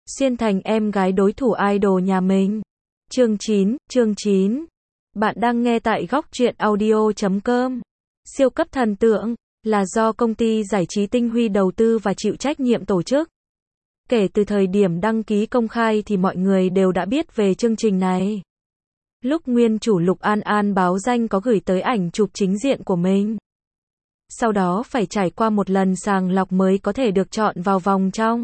xuyên thành em gái đối thủ idol nhà mình. Chương 9. Bạn đang nghe tại góc truyện audio.com. Siêu cấp thần tượng là do công ty giải trí Tinh Huy đầu tư và chịu trách nhiệm tổ chức. Kể từ thời điểm đăng ký công khai thì mọi người đều đã biết về chương trình này. Lúc nguyên chủ Lục An An báo danh có gửi tới ảnh chụp chính diện của mình. Sau đó phải trải qua một lần sàng lọc mới có thể được chọn vào vòng trong.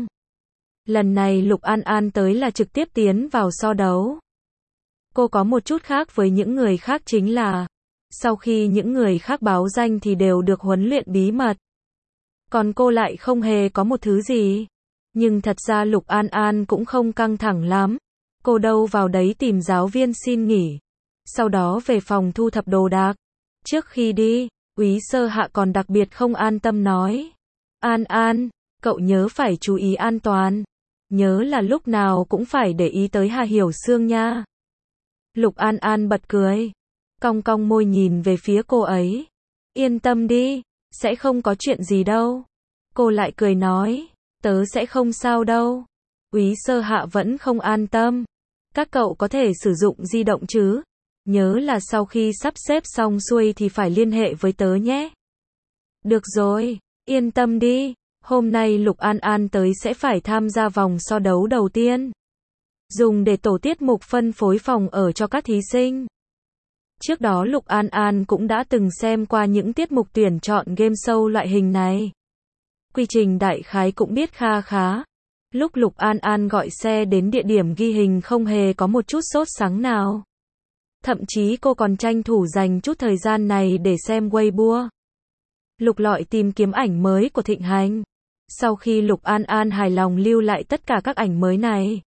Lần này Lục An An tới là trực tiếp tiến vào so đấu. Cô có một chút khác với những người khác chính là, sau khi những người khác báo danh thì đều được huấn luyện bí mật. Còn cô lại không hề có một thứ gì. Nhưng thật ra Lục An An cũng không căng thẳng lắm. Cô đâu vào đấy tìm giáo viên xin nghỉ. Sau đó về phòng thu thập đồ đạc. Trước khi đi, Úy Sơ Hạ còn đặc biệt không an tâm nói. An An, cậu nhớ phải chú ý an toàn. Nhớ là lúc nào cũng phải để ý tới Hà Hiểu Sương nha. Lục An An bật cười. Cong cong môi nhìn về phía cô ấy. Yên tâm đi, sẽ không có chuyện gì đâu. Cô lại cười nói. Tớ sẽ không sao đâu. Úy Sơ Hạ vẫn không an tâm. Các cậu có thể sử dụng di động chứ? Nhớ là sau khi sắp xếp xong xuôi thì phải liên hệ với tớ nhé. Được rồi, yên tâm đi. Hôm nay Lục An An tới sẽ phải tham gia vòng so đấu đầu tiên. Dùng để tổ tiết mục phân phối phòng ở cho các thí sinh. Trước đó Lục An An cũng đã từng xem qua những tiết mục tuyển chọn game show loại hình này. Quy trình đại khái cũng biết kha khá. Lúc Lục An An gọi xe đến địa điểm ghi hình không hề có một chút sốt sắng nào. Thậm chí cô còn tranh thủ dành chút thời gian này để xem Weibo. Lục lọi tìm kiếm ảnh mới của Thịnh Hành. Sau khi Lục An An hài lòng lưu lại tất cả các ảnh mới này,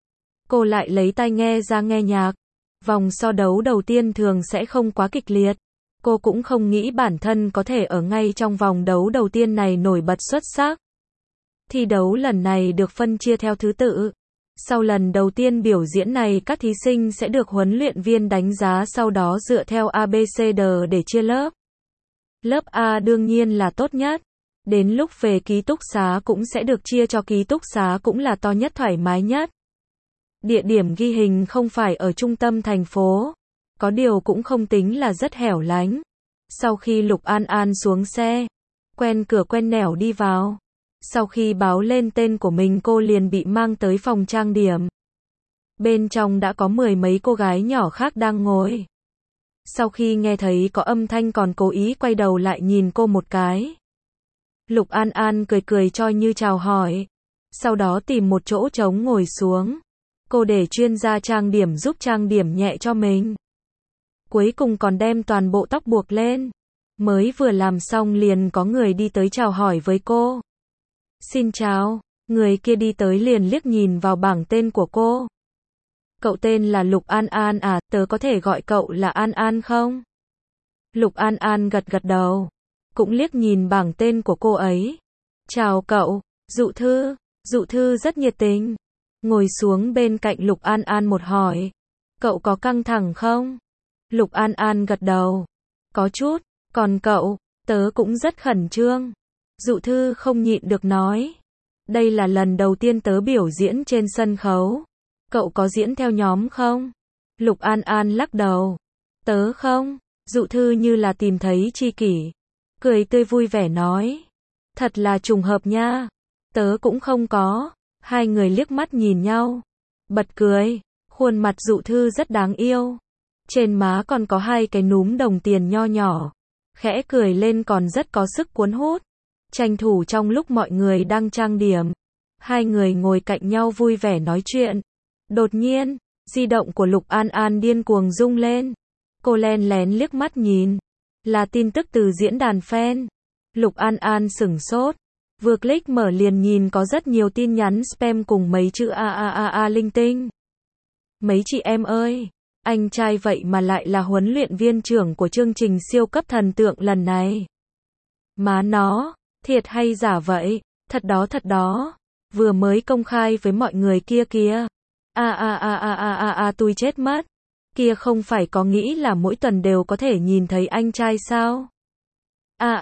cô lại lấy tai nghe ra nghe nhạc. Vòng so đấu đầu tiên thường sẽ không quá kịch liệt. Cô cũng không nghĩ bản thân có thể ở ngay trong vòng đấu đầu tiên này nổi bật xuất sắc. Thi đấu lần này được phân chia theo thứ tự. Sau lần đầu tiên biểu diễn này các thí sinh sẽ được huấn luyện viên đánh giá, sau đó dựa theo ABCD để chia lớp. Lớp A đương nhiên là tốt nhất. Đến lúc về ký túc xá cũng sẽ được chia cho ký túc xá cũng là to nhất, thoải mái nhất. Địa điểm ghi hình không phải ở trung tâm thành phố. Có điều cũng không tính là rất hẻo lánh. Sau khi Lục An An xuống xe, quen cửa quen nẻo đi vào. Sau khi báo lên tên của mình cô liền bị mang tới phòng trang điểm. Bên trong đã có mười mấy cô gái nhỏ khác đang ngồi. Sau khi nghe thấy có âm thanh còn cố ý quay đầu lại nhìn cô một cái. Lục An An cười cười cho như chào hỏi. Sau đó tìm một chỗ trống ngồi xuống. Cô để chuyên gia trang điểm giúp trang điểm nhẹ cho mình. Cuối cùng còn đem toàn bộ tóc buộc lên. Mới vừa làm xong liền có người đi tới chào hỏi với cô. Xin chào. Người kia đi tới liền liếc nhìn vào bảng tên của cô. Cậu tên là Lục An An à, tớ có thể gọi cậu là An An không? Lục An An gật gật đầu. Cũng liếc nhìn bảng tên của cô ấy. Chào cậu, Dụ Thư. Dụ Thư rất nhiệt tình. Ngồi xuống bên cạnh Lục An An một hỏi. Cậu có căng thẳng không? Lục An An gật đầu. Có chút, còn cậu? Tớ cũng rất khẩn trương. Dụ Thư không nhịn được nói. Đây là lần đầu tiên tớ biểu diễn trên sân khấu. Cậu có diễn theo nhóm không? Lục An An lắc đầu. Tớ không. Dụ Thư như là tìm thấy tri kỷ. Cười tươi vui vẻ nói. Thật là trùng hợp nha. Tớ cũng không có. Hai người liếc mắt nhìn nhau. Bật cười. Khuôn mặt Dụ Thư rất đáng yêu. Trên má còn có hai cái núm đồng tiền nho nhỏ. Khẽ cười lên còn rất có sức cuốn hút. Tranh thủ trong lúc mọi người đang trang điểm. Hai người ngồi cạnh nhau vui vẻ nói chuyện. Đột nhiên, di động của Lục An An điên cuồng rung lên. Cô len lén liếc mắt nhìn. Là tin tức từ diễn đàn fan. Lục An An sửng sốt. Vừa click mở liền nhìn có rất nhiều tin nhắn spam cùng mấy chữ a linh tinh. Mấy chị em ơi, anh trai vậy mà lại là huấn luyện viên trưởng của chương trình siêu cấp thần tượng lần này. Má nó, thiệt hay giả vậy? Thật đó. Vừa mới công khai với mọi người kia kìa. Tôi chết mất. Kia không phải có nghĩ là mỗi tuần đều có thể nhìn thấy anh trai sao?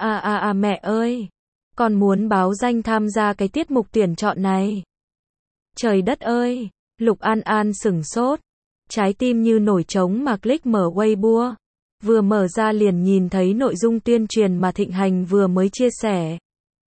Mẹ ơi. Con muốn báo danh tham gia cái tiết mục tuyển chọn này. Trời đất ơi, Lục An An sửng sốt. Trái tim như nổi trống mà click mở Weibo. Vừa mở ra liền nhìn thấy nội dung tuyên truyền mà Thịnh Hành vừa mới chia sẻ.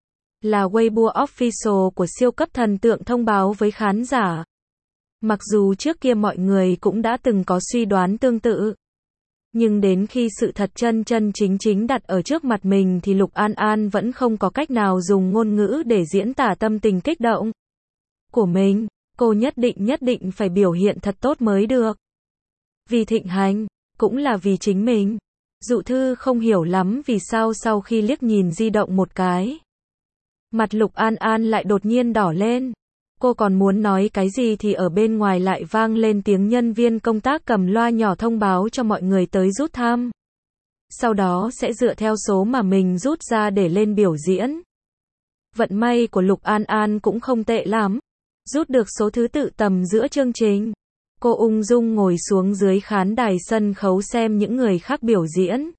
Là Weibo official của siêu cấp thần tượng thông báo với khán giả. Mặc dù trước kia mọi người cũng đã từng có suy đoán tương tự. Nhưng đến khi sự thật chân chân chính chính đặt ở trước mặt mình thì Lục An An vẫn không có cách nào dùng ngôn ngữ để diễn tả tâm tình kích động của mình. Cô nhất định phải biểu hiện thật tốt mới được. Vì Thịnh Hành, cũng là vì chính mình. Dụ Thư không hiểu lắm vì sao sau khi liếc nhìn di động một cái. Mặt Lục An An lại đột nhiên đỏ lên. Cô còn muốn nói cái gì thì ở bên ngoài lại vang lên tiếng nhân viên công tác cầm loa nhỏ thông báo cho mọi người tới rút thăm. Sau đó sẽ dựa theo số mà mình rút ra để lên biểu diễn. Vận may của Lục An An cũng không tệ lắm. Rút được số thứ tự tầm giữa chương trình. Cô ung dung ngồi xuống dưới khán đài sân khấu xem những người khác biểu diễn.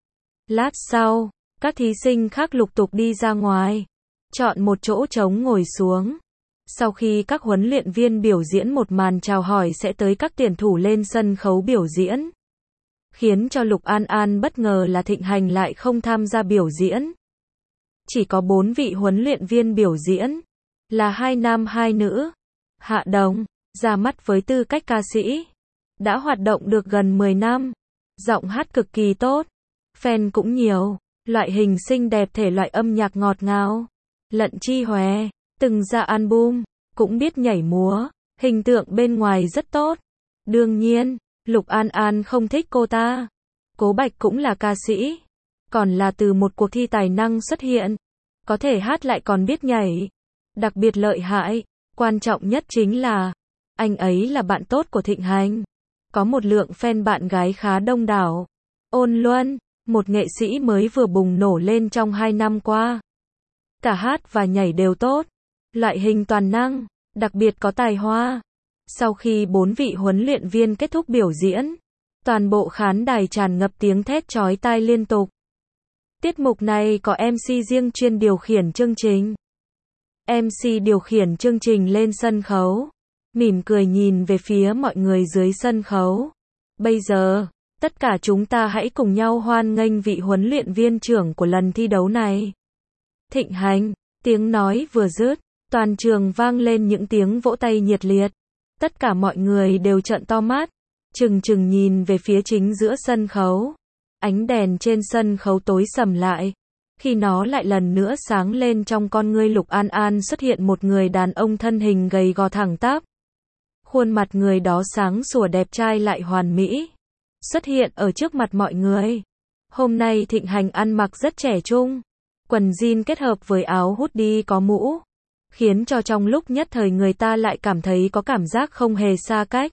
Lát sau, các thí sinh khác lục tục đi ra ngoài. Chọn một chỗ trống ngồi xuống. Sau khi các huấn luyện viên biểu diễn một màn chào hỏi sẽ tới các tuyển thủ lên sân khấu biểu diễn. Khiến cho Lục An An bất ngờ là Thịnh Hành lại không tham gia biểu diễn. Chỉ có 4 vị huấn luyện viên biểu diễn. Là 2 nam 2 nữ. Hạ Đồng, ra mắt với tư cách ca sĩ. Đã hoạt động được gần 10 năm. Giọng hát cực kỳ tốt. Fan cũng nhiều. Loại hình xinh đẹp thể loại âm nhạc ngọt ngào. Lận Chi Hòe, từng ra album, cũng biết nhảy múa. Hình tượng bên ngoài rất tốt. Đương nhiên, Lục An An không thích cô ta. Cố Bạch cũng là ca sĩ. Còn là từ một cuộc thi tài năng xuất hiện. Có thể hát lại còn biết nhảy. Đặc biệt lợi hại. Quan trọng nhất chính là anh ấy là bạn tốt của Thịnh Hành. Có một lượng fan bạn gái khá đông đảo. Ôn Luân, một nghệ sĩ mới vừa bùng nổ lên trong 2 năm qua. Cả hát và nhảy đều tốt. Loại hình toàn năng, đặc biệt có tài hoa. Sau khi 4 vị huấn luyện viên kết thúc biểu diễn, toàn bộ khán đài tràn ngập tiếng thét chói tai liên tục. Tiết mục này có MC riêng chuyên điều khiển chương trình. MC điều khiển chương trình lên sân khấu, mỉm cười nhìn về phía mọi người dưới sân khấu. Bây giờ, tất cả chúng ta hãy cùng nhau hoan nghênh vị huấn luyện viên trưởng của lần thi đấu này. Thịnh Hành, tiếng nói vừa dứt, toàn trường vang lên những tiếng vỗ tay nhiệt liệt. Tất cả mọi người đều trợn to mắt, trừng trừng nhìn về phía chính giữa sân khấu. Ánh đèn trên sân khấu tối sầm lại. Khi nó lại lần nữa sáng lên trong con ngươi Lục An An xuất hiện một người đàn ông thân hình gầy gò thẳng tắp. Khuôn mặt người đó sáng sủa đẹp trai lại hoàn mỹ. Xuất hiện ở trước mặt mọi người. Hôm nay Thịnh Hành ăn mặc rất trẻ trung. Quần jean kết hợp với áo hoodie có mũ. Khiến cho trong lúc nhất thời người ta lại cảm thấy có cảm giác không hề xa cách.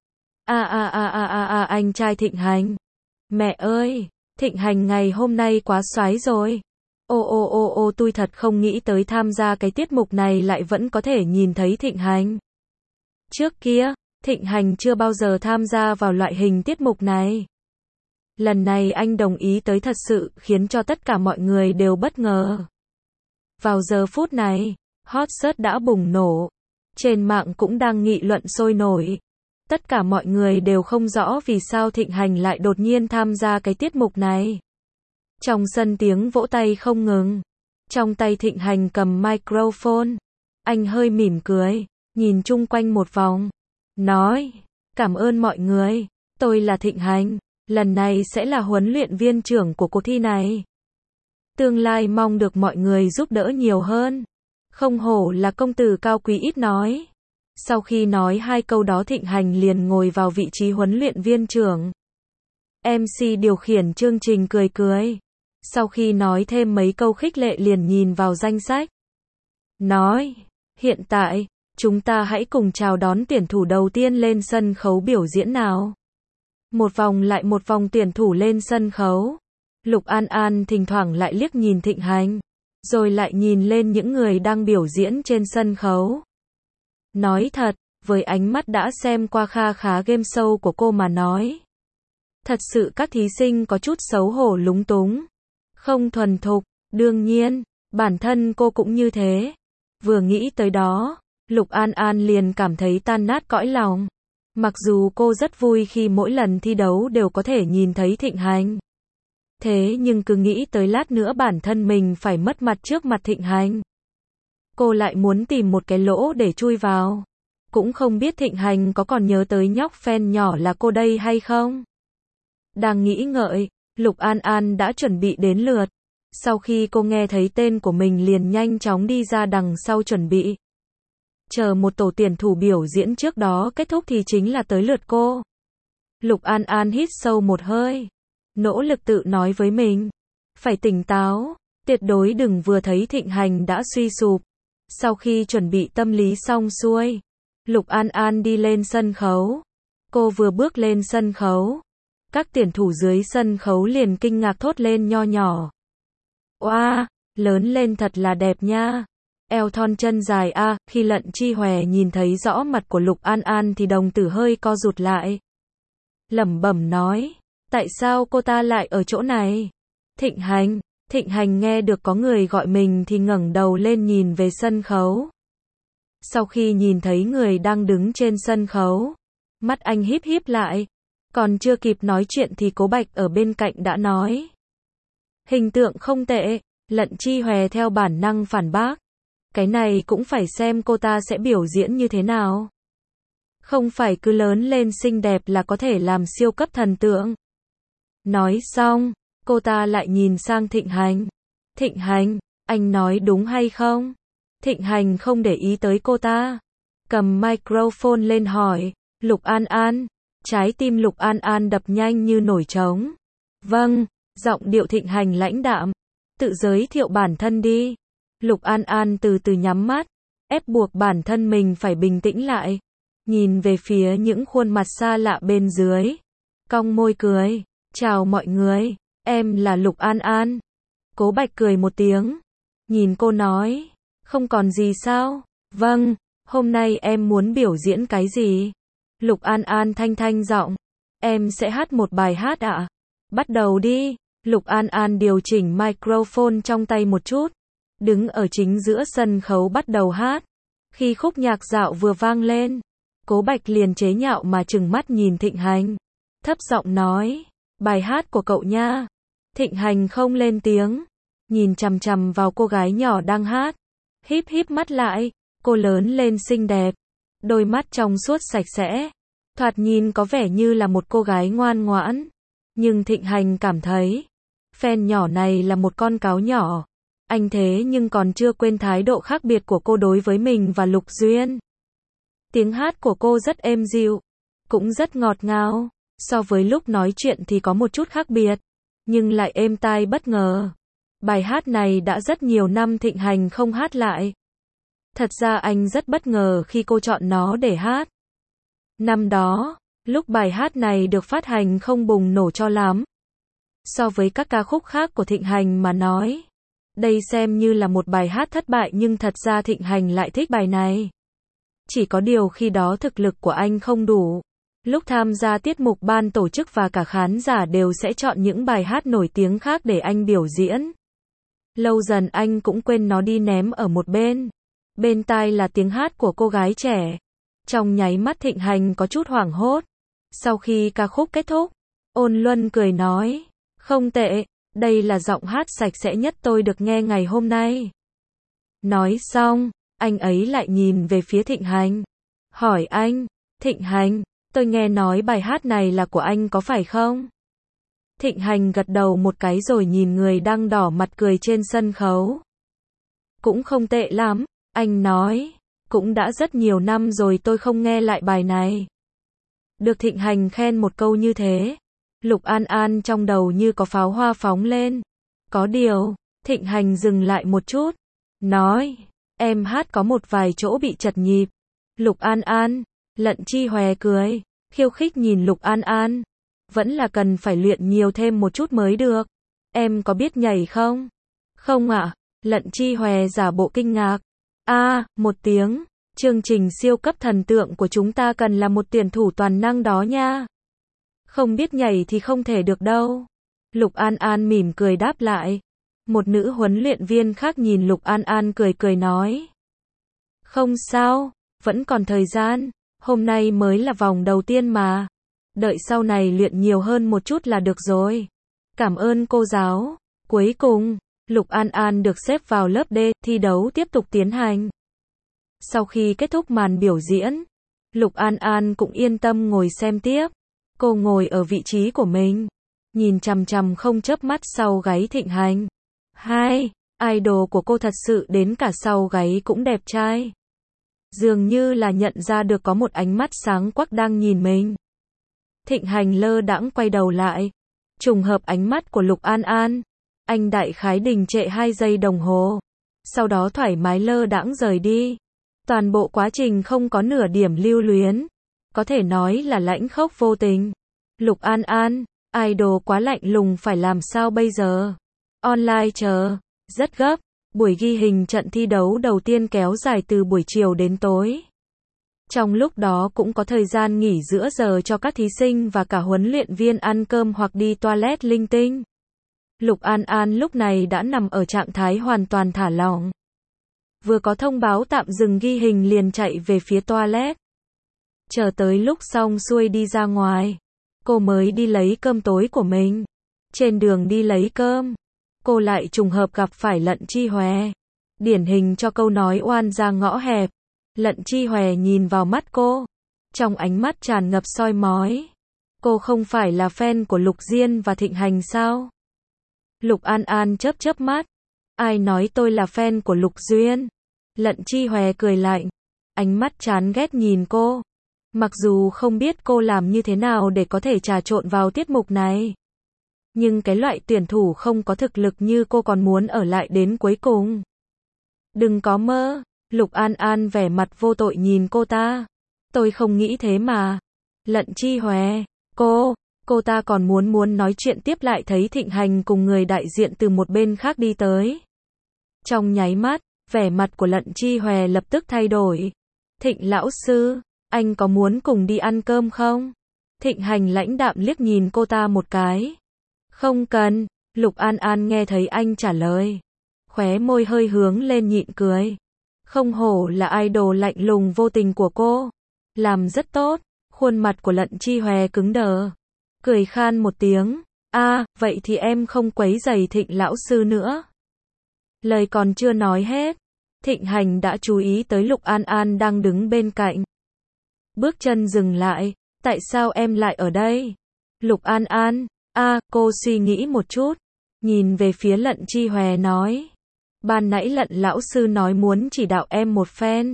Anh trai Thịnh Hành. Mẹ ơi, Thịnh Hành ngày hôm nay quá xoái rồi. Tôi thật không nghĩ tới tham gia cái tiết mục này lại vẫn có thể nhìn thấy Thịnh Hành. Trước kia, Thịnh Hành chưa bao giờ tham gia vào loại hình tiết mục này. Lần này anh đồng ý tới thật sự khiến cho tất cả mọi người đều bất ngờ. Vào giờ phút này, hot search đã bùng nổ. Trên mạng cũng đang nghị luận sôi nổi. Tất cả mọi người đều không rõ vì sao Thịnh Hành lại đột nhiên tham gia cái tiết mục này. Trong sân tiếng vỗ tay không ngừng. Trong tay Thịnh Hành cầm microphone. Anh hơi mỉm cười, nhìn chung quanh một vòng. Nói, cảm ơn mọi người, tôi là Thịnh Hành. Lần này sẽ là huấn luyện viên trưởng của cuộc thi này. Tương lai mong được mọi người giúp đỡ nhiều hơn. Không hổ là công tử cao quý ít nói. Sau khi nói 2 câu đó Thịnh Hành liền ngồi vào vị trí huấn luyện viên trưởng. MC điều khiển chương trình cười cười. Sau khi nói thêm mấy câu khích lệ liền nhìn vào danh sách. Nói, hiện tại, chúng ta hãy cùng chào đón tuyển thủ đầu tiên lên sân khấu biểu diễn nào. Một vòng lại một vòng tuyển thủ lên sân khấu. Lục An An thỉnh thoảng lại liếc nhìn Thịnh Hành. Rồi lại nhìn lên những người đang biểu diễn trên sân khấu. Nói thật, với ánh mắt đã xem qua kha khá game show của cô mà nói. Thật sự các thí sinh có chút xấu hổ lúng túng. Không thuần thục, đương nhiên, bản thân cô cũng như thế. Vừa nghĩ tới đó, Lục An An liền cảm thấy tan nát cõi lòng. Mặc dù cô rất vui khi mỗi lần thi đấu đều có thể nhìn thấy Thịnh Hành. Thế nhưng cứ nghĩ tới lát nữa bản thân mình phải mất mặt trước mặt Thịnh Hành. Cô lại muốn tìm một cái lỗ để chui vào. Cũng không biết Thịnh Hành có còn nhớ tới nhóc fan nhỏ là cô đây hay không. Đang nghĩ ngợi, Lục An An đã chuẩn bị đến lượt. Sau khi cô nghe thấy tên của mình liền nhanh chóng đi ra đằng sau chuẩn bị. Chờ một tổ tuyển thủ biểu diễn trước đó kết thúc thì chính là tới lượt cô. Lục An An hít sâu một hơi. Nỗ lực tự nói với mình. Phải tỉnh táo, tuyệt đối đừng vừa thấy Thịnh Hành đã suy sụp. Sau khi chuẩn bị tâm lý xong xuôi, Lục An An đi lên sân khấu. Cô vừa bước lên sân khấu. Các tuyển thủ dưới sân khấu liền kinh ngạc thốt lên nho nhỏ. Oa, lớn lên thật là đẹp nha. Eo thon chân dài a, khi Lận Chi Hòe nhìn thấy rõ mặt của Lục An An thì đồng tử hơi co rụt lại. Lẩm bẩm nói, tại sao cô ta lại ở chỗ này? Thịnh Hành nghe được có người gọi mình thì ngẩng đầu lên nhìn về sân khấu. Sau khi nhìn thấy người đang đứng trên sân khấu, mắt anh híp híp lại. Còn chưa kịp nói chuyện thì Cố Bạch ở bên cạnh đã nói. Hình tượng không tệ, Lận Chi Hòe theo bản năng phản bác. Cái này cũng phải xem cô ta sẽ biểu diễn như thế nào. Không phải cứ lớn lên xinh đẹp là có thể làm siêu cấp thần tượng. Nói xong, cô ta lại nhìn sang Thịnh Hành. Thịnh Hành, anh nói đúng hay không? Thịnh Hành không để ý tới cô ta. Cầm microphone lên hỏi, Lục An An. Trái tim Lục An An đập nhanh như nổi trống. Vâng, giọng điệu Thịnh Hành lãnh đạm. Tự giới thiệu bản thân đi. Lục An An từ từ nhắm mắt, ép buộc bản thân mình phải bình tĩnh lại. Nhìn về phía những khuôn mặt xa lạ bên dưới. Cong môi cười. Chào mọi người, em là Lục An An. Cố Bạch cười một tiếng. Nhìn cô nói, không còn gì sao? Vâng, hôm nay em muốn biểu diễn cái gì? Lục An An thanh giọng. Em sẽ hát một bài hát ạ. Bắt đầu đi. Lục An An điều chỉnh microphone trong tay một chút. Đứng ở chính giữa sân khấu bắt đầu hát. Khi khúc nhạc dạo vừa vang lên, Cố Bạch liền chế nhạo mà trừng mắt nhìn Thịnh Hành. Thấp giọng nói, bài hát của cậu nha. Thịnh Hành không lên tiếng. Nhìn chằm chằm vào cô gái nhỏ đang hát. Híp mắt lại. Cô lớn lên xinh đẹp. Đôi mắt trong suốt sạch sẽ. Thoạt nhìn có vẻ như là một cô gái ngoan ngoãn. Nhưng Thịnh Hành cảm thấy, fan nhỏ này là một con cáo nhỏ. Anh thế nhưng còn chưa quên thái độ khác biệt của cô đối với mình và Lục Duyên. Tiếng hát của cô rất êm dịu, cũng rất ngọt ngào. So với lúc nói chuyện thì có một chút khác biệt, nhưng lại êm tai bất ngờ. Bài hát này đã rất nhiều năm Thịnh Hành không hát lại. Thật ra anh rất bất ngờ khi cô chọn nó để hát. Năm đó, lúc bài hát này được phát hành không bùng nổ cho lắm. So với các ca khúc khác của Thịnh Hành mà nói, đây xem như là một bài hát thất bại nhưng thật ra Thịnh Hành lại thích bài này. Chỉ có điều khi đó thực lực của anh không đủ. Lúc tham gia tiết mục ban tổ chức và cả khán giả đều sẽ chọn những bài hát nổi tiếng khác để anh biểu diễn. Lâu dần anh cũng quên nó đi ném ở một bên. Bên tai là tiếng hát của cô gái trẻ. Trong nháy mắt Thịnh Hành có chút hoảng hốt. Sau khi ca khúc kết thúc, Ôn Luân cười nói, không tệ, đây là giọng hát sạch sẽ nhất tôi được nghe ngày hôm nay. Nói xong, anh ấy lại nhìn về phía Thịnh Hành. Hỏi anh, Thịnh Hành, tôi nghe nói bài hát này là của anh có phải không? Thịnh Hành gật đầu một cái rồi nhìn người đang đỏ mặt cười trên sân khấu. Cũng không tệ lắm, anh nói. Cũng đã rất nhiều năm rồi tôi không nghe lại bài này. Được Thịnh Hành khen một câu như thế, Lục An An trong đầu như có pháo hoa phóng lên. Có điều, Thịnh Hành dừng lại một chút. Nói, em hát có một vài chỗ bị chật nhịp. Lục An An, Lận Chi Hòe cười, khiêu khích nhìn Lục An An. Vẫn là cần phải luyện nhiều thêm một chút mới được. Em có biết nhảy không? Không ạ, Lận Chi Hòe giả bộ kinh ngạc. Một tiếng, chương trình siêu cấp thần tượng của chúng ta cần là một tuyển thủ toàn năng đó nha. Không biết nhảy thì không thể được đâu. Lục An An mỉm cười đáp lại. Một nữ huấn luyện viên khác nhìn Lục An An cười nói. Không sao, Vẫn còn thời gian, hôm nay mới là vòng đầu tiên mà. Đợi sau này luyện nhiều hơn một chút là được rồi. Cảm ơn cô giáo. Cuối cùng, Lục An An được xếp vào lớp D, thi đấu tiếp tục tiến hành. Sau khi kết thúc màn biểu diễn, Lục An An cũng yên tâm ngồi xem tiếp. Cô ngồi ở vị trí của mình, nhìn chằm chằm không chớp mắt sau gáy Thịnh Hành. Idol của cô thật sự đến cả sau gáy cũng đẹp trai. Dường như là nhận ra được có một ánh mắt sáng quắc đang nhìn mình. Thịnh Hành lơ đãng quay đầu lại. Trùng hợp ánh mắt của Lục An An. Anh đại khái đình trệ 2 giây đồng hồ. Sau đó thoải mái lơ đãng rời đi. Toàn bộ quá trình không có nửa điểm lưu luyến. Có thể nói là lãnh khốc vô tình. Lục An An, idol quá lạnh lùng phải làm sao bây giờ? Online chờ, rất gấp. Buổi ghi hình trận thi đấu đầu tiên kéo dài từ buổi chiều đến tối. Trong lúc đó cũng có thời gian nghỉ giữa giờ cho các thí sinh và cả huấn luyện viên ăn cơm hoặc đi toilet linh tinh. Lục An An lúc này đã nằm ở trạng thái hoàn toàn thả lỏng. Vừa có thông báo tạm dừng ghi hình liền chạy về phía toilet. Chờ tới lúc xong xuôi đi ra ngoài, cô mới đi lấy cơm tối của mình. Trên đường đi lấy cơm, cô lại trùng hợp gặp phải Lận Chi Hòe. Điển hình cho câu nói oan ra ngõ hẹp. Lận Chi Hòe nhìn vào mắt cô, trong ánh mắt tràn ngập soi mói. Cô không phải là fan của Lục Diên và Thịnh Hành sao? Lục An An chớp chớp mắt. Ai nói tôi là fan của Lục Duyên? Lận Chi Hòe cười lạnh, ánh mắt chán ghét nhìn cô. Mặc dù không biết cô làm như thế nào để có thể trà trộn vào tiết mục này, nhưng cái loại tuyển thủ không có thực lực như cô còn muốn ở lại đến cuối cùng. Đừng có mơ. Lục An An vẻ mặt vô tội nhìn cô ta. Tôi không nghĩ thế mà. Lận Chi Hòe, cô ta còn muốn nói chuyện tiếp lại thấy Thịnh Hành cùng người đại diện từ một bên khác đi tới. Trong nháy mắt, vẻ mặt của Lận Chi Hòe lập tức thay đổi. Thịnh lão sư, anh có muốn cùng đi ăn cơm không? Thịnh Hành lãnh đạm liếc nhìn cô ta một cái. Không cần. Lục An An nghe thấy anh trả lời, khóe môi hơi hướng lên nhịn cười. Không hổ là idol lạnh lùng vô tình của cô. Làm rất tốt. Khuôn mặt của Lận Chi Hòe cứng đờ. Cười khan một tiếng. Vậy thì em không quấy rầy Thịnh lão sư nữa. Lời còn chưa nói hết, Thịnh Hành đã chú ý tới Lục An An đang đứng bên cạnh. Bước chân dừng lại. Tại sao em lại ở đây? Lục An An. Cô suy nghĩ một chút. Nhìn về phía Lận Chi Hòe nói. Ban nãy Lận lão sư nói muốn chỉ đạo em một phen.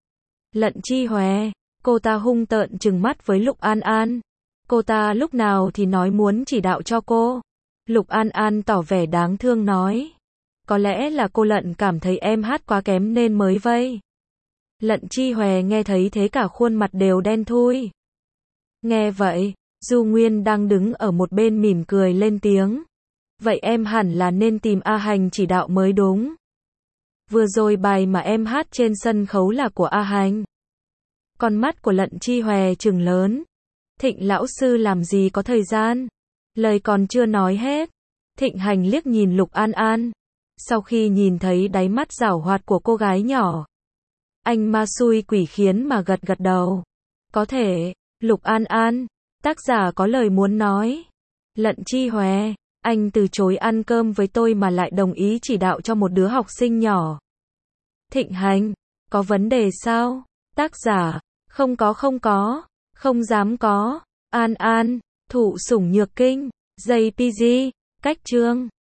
Lận Chi Hòe. Cô ta hung tợn trừng mắt với Lục An An. Cô ta lúc nào thì nói muốn chỉ đạo cho cô. Lục An An tỏ vẻ đáng thương nói. Có lẽ là cô Lận cảm thấy em hát quá kém nên mới vây. Lận Chi Hòe nghe thấy thế cả khuôn mặt đều đen thui. Nghe vậy, Du Nguyên đang đứng ở một bên mỉm cười lên tiếng. Vậy em hẳn là nên tìm A Hành chỉ đạo mới đúng. Vừa rồi bài mà em hát trên sân khấu là của A Hành. Con mắt của Lận Chi Hòe trừng lớn. Thịnh lão sư làm gì có thời gian. Lời còn chưa nói hết, Thịnh Hành liếc nhìn Lục An An. Sau khi nhìn thấy đáy mắt giảo hoạt của cô gái nhỏ, anh ma xui quỷ khiến mà gật gật đầu. Có thể. Lục An An, tác giả có lời muốn nói. Lận Chi Hòe, anh từ chối ăn cơm với tôi mà lại đồng ý chỉ đạo cho một đứa học sinh nhỏ. Thịnh Hành, có vấn đề sao? Tác giả, không có, không dám có. An An, thụ sủng nhược kinh. JPG, cách chương.